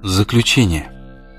Заключение.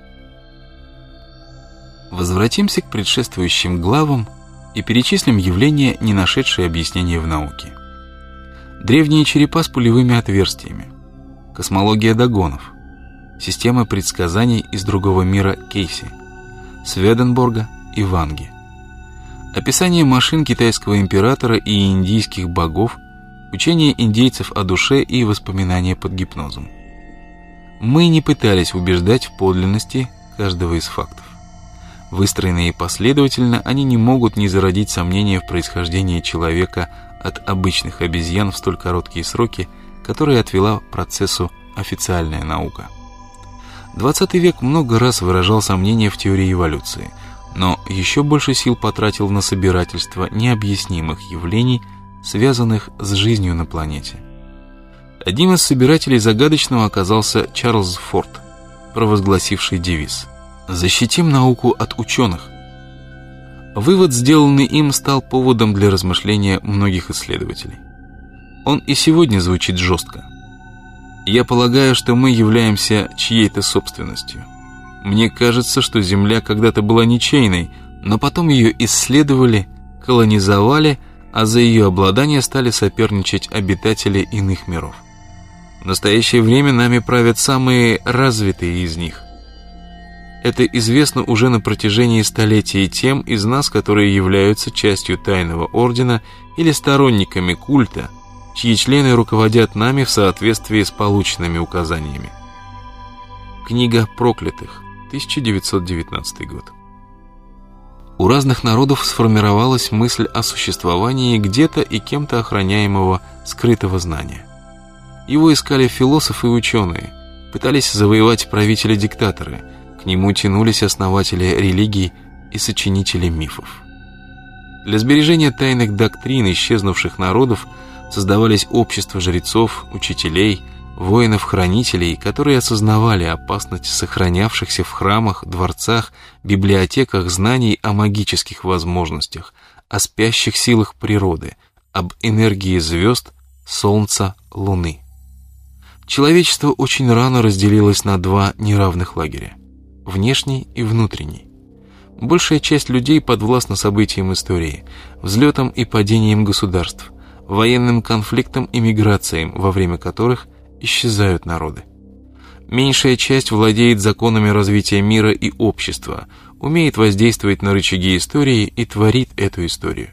Возвратимся к предшествующим главам и перечислим явления, не нашедшие объяснения в науке. Древние черепа с пулевыми отверстиями, космология догонов, система предсказаний из другого мира Кейси, Сведенборга и Ванги, описание машин китайского императора и индийских богов, учение индейцев о душе и воспоминания под гипнозом. Мы не пытались убеждать в подлинности каждого из фактов. Выстроенные последовательно, они не могут не зародить сомнения в происхождении человека от обычных обезьян в столь короткие сроки, которые отвела процессу официальная наука. 20 век много раз выражал сомнения в теории эволюции, но еще больше сил потратил на собирательство необъяснимых явлений, связанных с жизнью на планете. Одним из собирателей загадочного оказался Чарльз Форд, провозгласивший девиз «Защитим науку от ученых». Вывод, сделанный им, стал поводом для размышления многих исследователей. Он и сегодня звучит жестко. «Я полагаю, что мы являемся чьей-то собственностью. Мне кажется, что Земля когда-то была ничейной, но потом ее исследовали, колонизовали, а за ее обладание стали соперничать обитатели иных миров. В настоящее время нами правят самые развитые из них. Это известно уже на протяжении столетий тем из нас, которые являются частью тайного ордена или сторонниками культа, чьи члены руководят нами в соответствии с полученными указаниями». Книга проклятых, 1919 год. У разных народов сформировалась мысль о существовании где-то и кем-то охраняемого скрытого знания. Его искали философы и ученые, пытались завоевать правители-диктаторы, к нему тянулись основатели религий и сочинители мифов. Для сбережения тайных доктрин исчезнувших народов создавались общества жрецов, учителей, воинов-хранителей, которые осознавали опасность сохранявшихся в храмах, дворцах, библиотеках знаний о магических возможностях, о спящих силах природы, об энергии звезд, солнца, луны. Человечество очень рано разделилось на два неравных лагеря – внешний и внутренний. Большая часть людей подвластна событиям истории, взлетам и падениям государств, военным конфликтам и миграциям, во время которых исчезают народы. Меньшая часть владеет законами развития мира и общества, умеет воздействовать на рычаги истории и творит эту историю.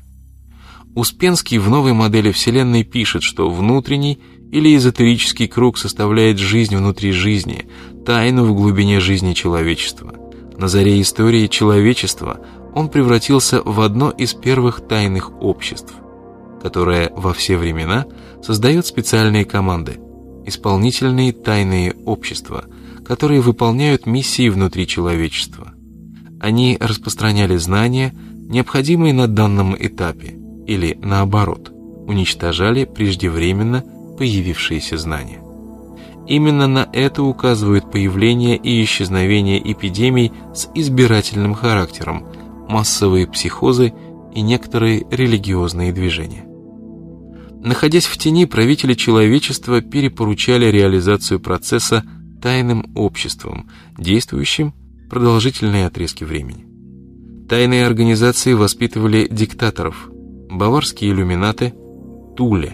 Успенский в новой модели Вселенной пишет, что внутренний или эзотерический круг составляет жизнь внутри жизни, тайну в глубине жизни человечества. На заре истории человечества он превратился в одно из первых тайных обществ, которое во все времена создает специальные команды, исполнительные тайные общества, которые выполняют миссии внутри человечества. Они распространяли знания, необходимые на данном этапе, или, наоборот, уничтожали преждевременно появившиеся знания. Именно на это указывают появление и исчезновение эпидемий с избирательным характером, массовые психозы и некоторые религиозные движения. Находясь в тени, правители человечества перепоручали реализацию процесса тайным обществам, действующим продолжительные отрезки времени. Тайные организации воспитывали диктаторов, баварские иллюминаты, Туле,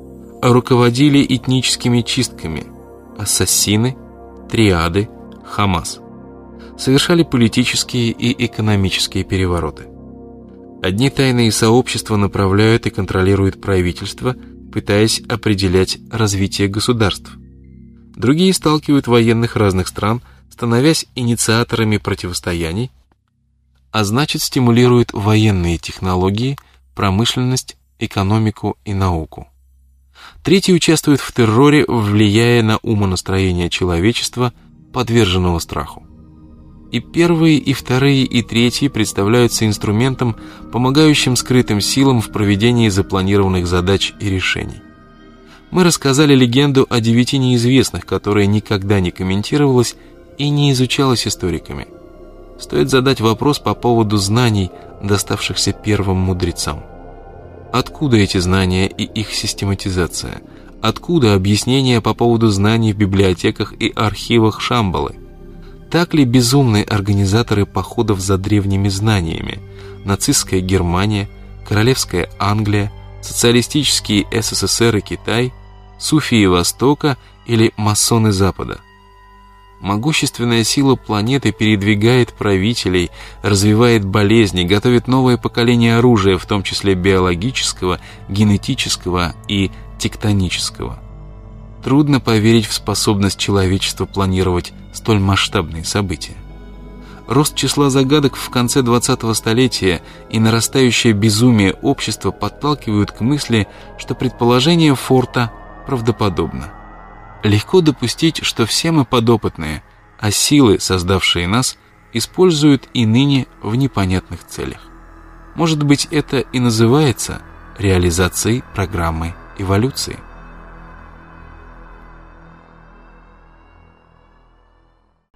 руководили этническими чистками, ассасины, триады, Хамас, совершали политические и экономические перевороты. Одни тайные сообщества направляют и контролируют правительство, пытаясь определять развитие государств. Другие сталкивают военных разных стран, становясь инициаторами противостояний, а значит стимулируют военные технологии, промышленность, экономику и науку. Третьи участвуют в терроре, влияя на умонастроение человечества, подверженного страху. И первые, и вторые, и третьи представляются инструментом, помогающим скрытым силам в проведении запланированных задач и решений. Мы рассказали легенду о 9 неизвестных, которая никогда не комментировалась и не изучалась историками. Стоит задать вопрос по поводу знаний, доставшихся первым мудрецам. Откуда эти знания и их систематизация? Откуда объяснения по поводу знаний в библиотеках и архивах Шамбалы? Так ли безумные организаторы походов за древними знаниями, нацистская Германия, королевская Англия, социалистические СССР и Китай, суфии Востока или масоны Запада? Могущественная сила планеты передвигает правителей, развивает болезни, готовит новое поколение оружия, в том числе биологического, генетического и тектонического. Трудно поверить в способность человечества планировать столь масштабные события. Рост числа загадок в конце 20-го столетия и нарастающее безумие общества подталкивают к мысли, что предположение Форта правдоподобно. Легко допустить, что все мы подопытные, а силы, создавшие нас, используют и ныне в непонятных целях. Может быть, это и называется реализацией программы эволюции.